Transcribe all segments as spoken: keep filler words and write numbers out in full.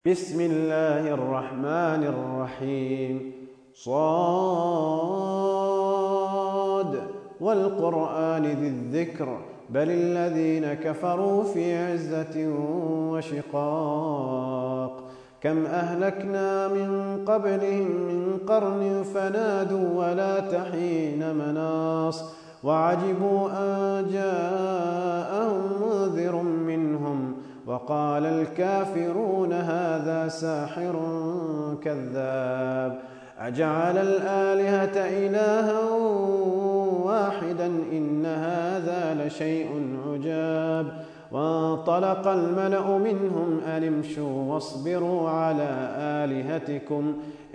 بسم الله الرحمن الرحيم. صاد والقرآن ذي الذكر بل الذين كفروا في عزة وشقاق. كم أهلكنا من قبلهم من قرن فنادوا ولا تحين مناص وعجبوا أن جاءهم منذر منهم وقال الكافرون هذا ساحر كذاب. أجعل الآلهة إلها واحدا إن هذا لشيء عجاب. وانطلق الملأ منهم أن امشوا واصبروا على آلهتكم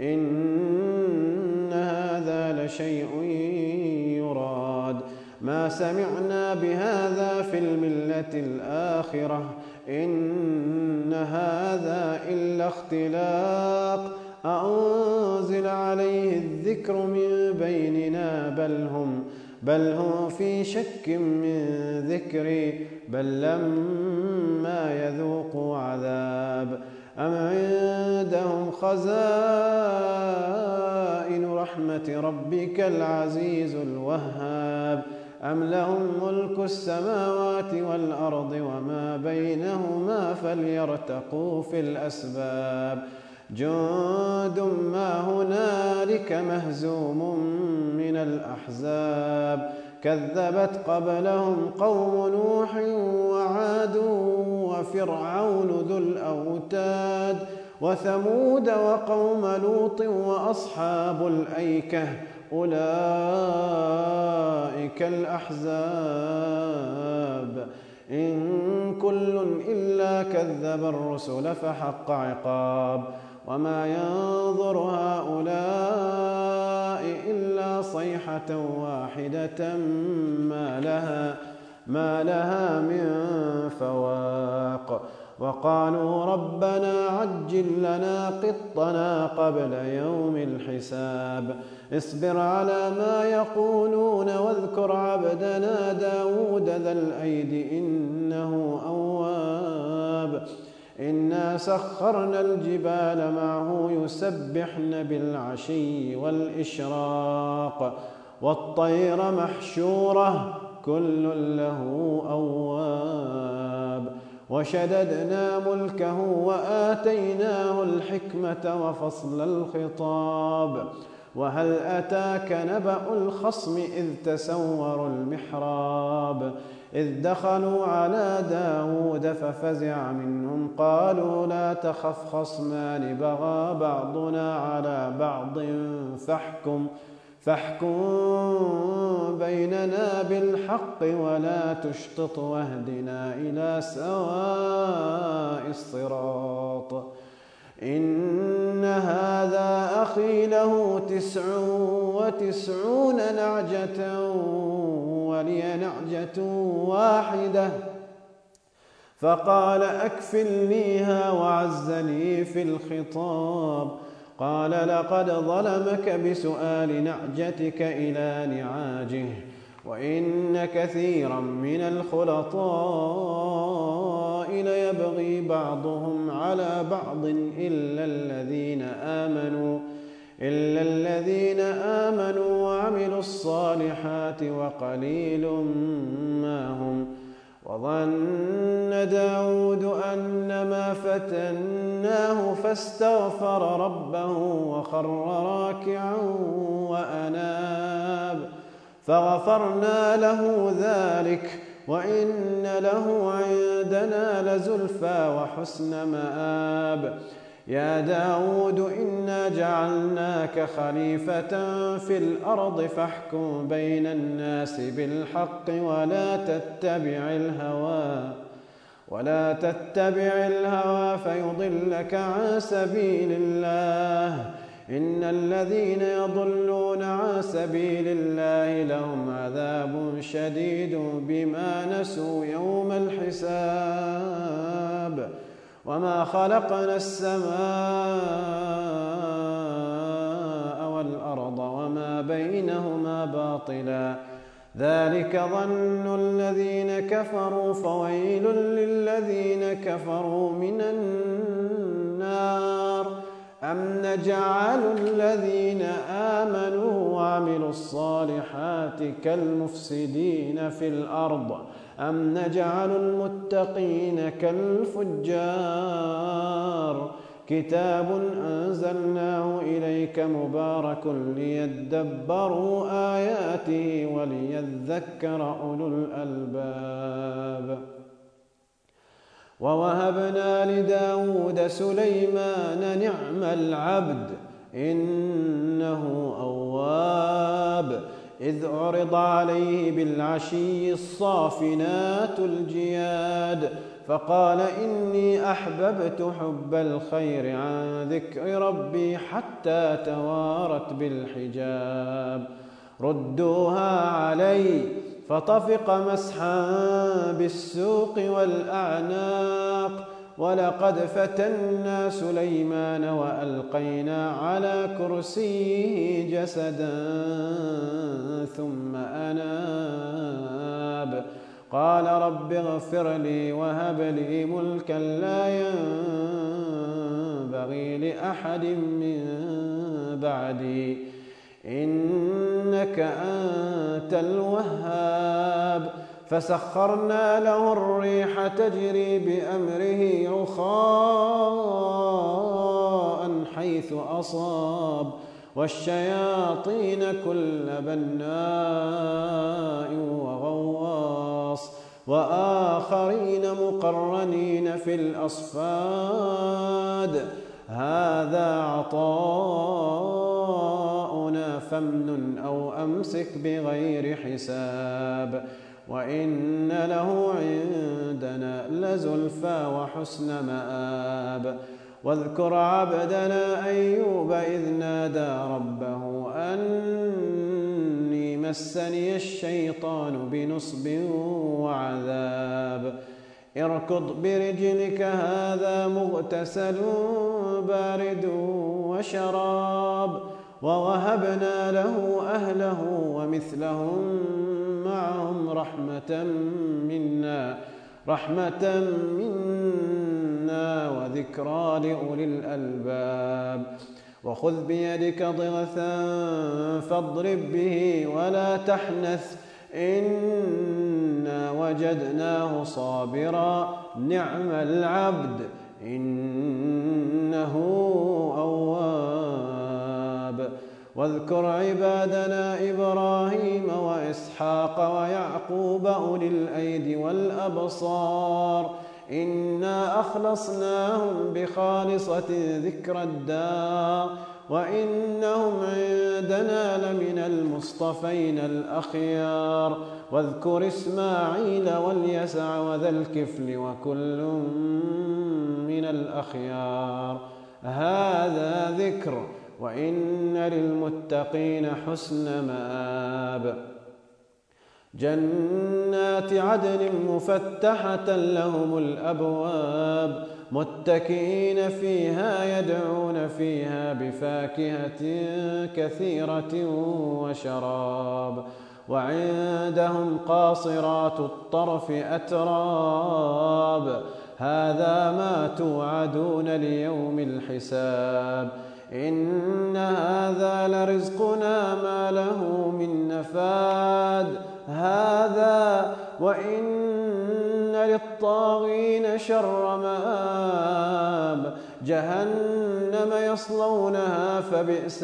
إن هذا لشيء يراد. ما سمعنا بهذا في الملة الآخرة إن هذا إلا اختلاق أنزل عليه الذكر من بيننا بل هم بل هم في شك من ذكري بل لما يذوقوا عذاب. أم عندهم خزائن رحمة ربك العزيز الوهاب أم لهم ملك السماوات والأرض وما بينهما فليرتقوا في الأسباب. جند ما هنالك مهزوم من الأحزاب كذبت قبلهم قوم نوح وعاد وفرعون ذو الأوتاد وثمود وقوم لوط وأصحاب الأيكة أولئك الأحزاب. إن كل إلا كذب الرسل فحق عقاب. وما ينظر هؤلاء إلا صيحة واحدة ما لها ما لها من فواق. وقالوا ربنا عجل لنا قطنا قبل يوم الحساب. اصبر على ما يقولون واذكر عبدنا داود ذا الأيد إنه أواب. إنا سخرنا الجبال معه يسبحن بالعشي والإشراق والطير محشورة كل له أواب. وشددنا ملكه وآتيناه الحكمة وفصل الخطاب. وهل أتاك نبأ الخصم إذ تسوروا المحراب إذ دخلوا على داود ففزع منهم قالوا لا تخف خصمان بغى بعضنا على بعض فاحكم فاحكم بيننا بالحق ولا تشطط واهدنا إلى سواء الصراط. إن هذا أخي له تسع وتسعون نعجة ولي نعجة واحدة فقال أكفلنيها وعزني في الخطاب. قال لقد ظلمك بسؤال نعجتك إلى نعاجه وإن كثيرا من الخلطاء ليبغي بعضهم على بعض إلا الذين آمنوا إلا الذين آمنوا وعملوا الصالحات وقليل ما هم. وظن داود أنما فتناه فاستغفر ربه وخر راكعا وأناب فغفرنا له ذلك وإن له عندنا لزلفى وحسن مآب. يا داود إنا جعلناك خليفة في الأرض فاحكم بين الناس بالحق ولا تتبع الهوى ولا تتبع الهوى فيضلك عن سبيل الله. إن الذين يضلون عن سبيل الله لهم عذاب شديد بما نسوا يوم الحساب. وما خلقنا السماء والأرض وما بينهما باطلا ذلك ظن الذين كفروا فويل للذين كفروا من النار نجعل الذين آمنوا وعملوا الصالحات كالمفسدين في الأرض أم نجعل المتقين كالفجار كتاب أنزلناه إليك مبارك ليدبروا آياته وليذكر أولو الألباب. ووهبنا لداود سليمان نعم العبد إنه أواب إذ عرض عليه بالعشي الصافنات الجياد فقال إني أحببت حب الخير عن ذكر ربي حتى توارت بالحجاب ردوها علي فطفق مسحا بالسوق والأعناق ولقد فتنا سليمان وألقينا على كرسيه جسدا ثم أناب قال رب اغفر لي وهب لي ملكا لا ينبغي لأحد من بعدي إنك أنت الوهاب فسخرنا له الريح تجري بأمره رخاء حيث أصاب والشياطين كل بناء وغواص وآخرين مقرنين في الأصفاد هذا عطاؤنا فامنن أو أمسك بغير حساب وإن له عندنا لزلفى وحسن مآب واذكر عبدنا أيوب إذ نادى ربه أني مسني الشيطان بنصب وعذاب اركض برجلك هذا مغتسل بارد وشراب ووهبنا له أهله ومثلهم معهم رحمة منا رحمة منا وذكرى لأولي الألباب وخذ بيدك ضغثا فاضرب به ولا تحنث إنا وجدناه صابرا نعم العبد إنه أواب واذكر عبادنا إبراهيم وإسحاق ويعقوب أولي الأيدي والأبصار إنا أخلصناهم بخالصة ذكر الدار وإنهم عندنا لمن المصطفين الأخيار واذكر إسماعيل واليسع وذا الكفل وكل من الأخيار هذا ذكر وإن للمتقين حسن مآب جنات عدن مفتحة لهم الأبواب متكئين فيها يدعون فيها بفاكهة كثيرة وشراب وعندهم قاصرات الطرف أتراب هذا ما توعدون ليوم الحساب إن هذا لرزقنا ما له من نفاد هذا وإن للطاغين شر مآب جهنم يصلونها فبئس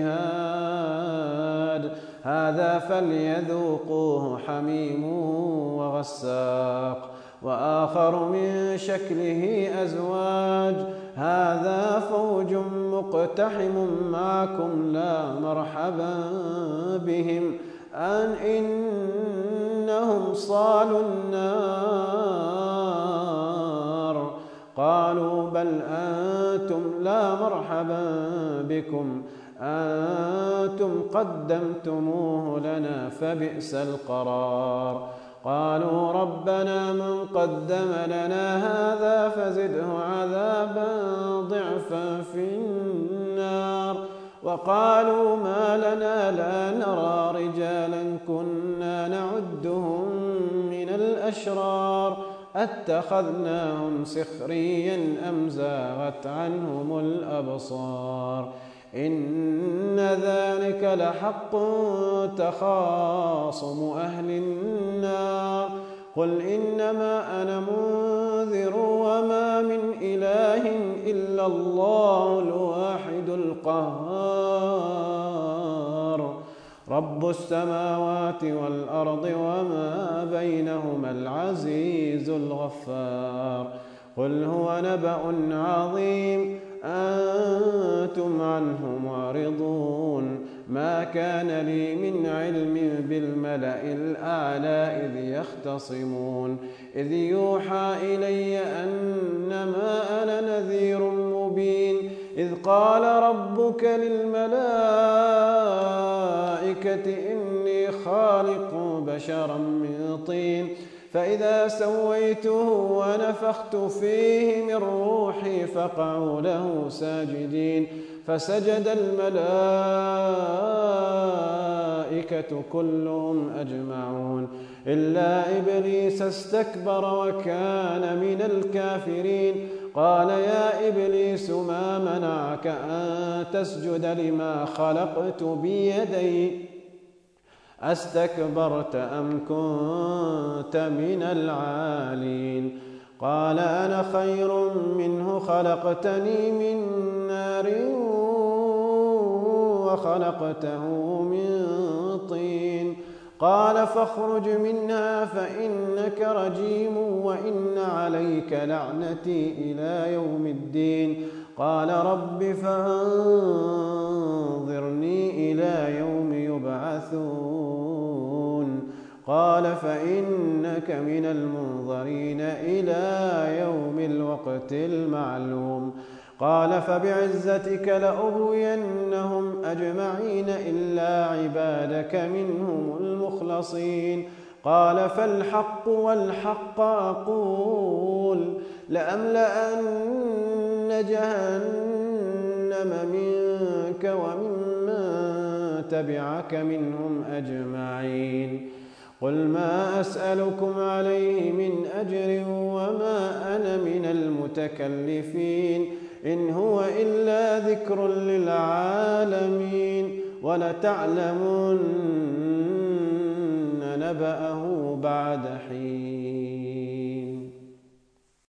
المهاد هذا فليذوقوه حميم وغساق وآخر من شكله أزواج هذا فوج مقتحم معكم لا مرحبا بهم أن إنهم صالوا النار قالوا بل أنتم لا مرحبا بكم أنتم قدمتموه لنا فبئس القرار قالوا ربنا من قدم لنا هذا فزده عذابا ضعفا في النار وقالوا ما لنا لا نرى رجالا كنا نعدهم من الأشرار أتخذناهم سخريا أم زاغت عنهم الأبصار إن ذلك لحق تخاصم أهل النار قل إنما أنا منذر وما من إله إلا الله الواحد القهار رب السماوات والأرض وما بينهما العزيز الغفار قل هو نبأ عظيم أنتم عنه معرضون ما كان لي من علم بالملأ الأعلى إذ يختصمون إذ يوحى إلي أنما أنا نذير مبين إذ قال ربك للملائكة إني خالق بشرا من طين فإذا سويته ونفخت فيه من روحي فقعوا له ساجدين فسجد الملائكة كلهم أجمعون إلا إبليس استكبر وكان من الكافرين قال يا إبليس ما منعك أن تسجد لما خلقت بيدي أستكبرت أم كنت من العالين قال أنا خير منه خلقتني من نار وخلقته من طين قال فاخرج منها فإنك رجيم وإن عليك لعنتي إلى يوم الدين قال رب فأنظرني إلى يوم يبعثون قال فإنك من المنظرين إلى يوم الوقت المعلوم قال فبعزتك لأغوينهم أجمعين إلا عبادك منهم المخلصين قال فالحق والحق أقول لأملأن جهنم منك وممن تبعك منهم أجمعين قل ما أسألكم عليه من أجر وما أنا من المتكلفين إن هو إلا ذكر للعالمين ولتعلمن نبأه بعد حين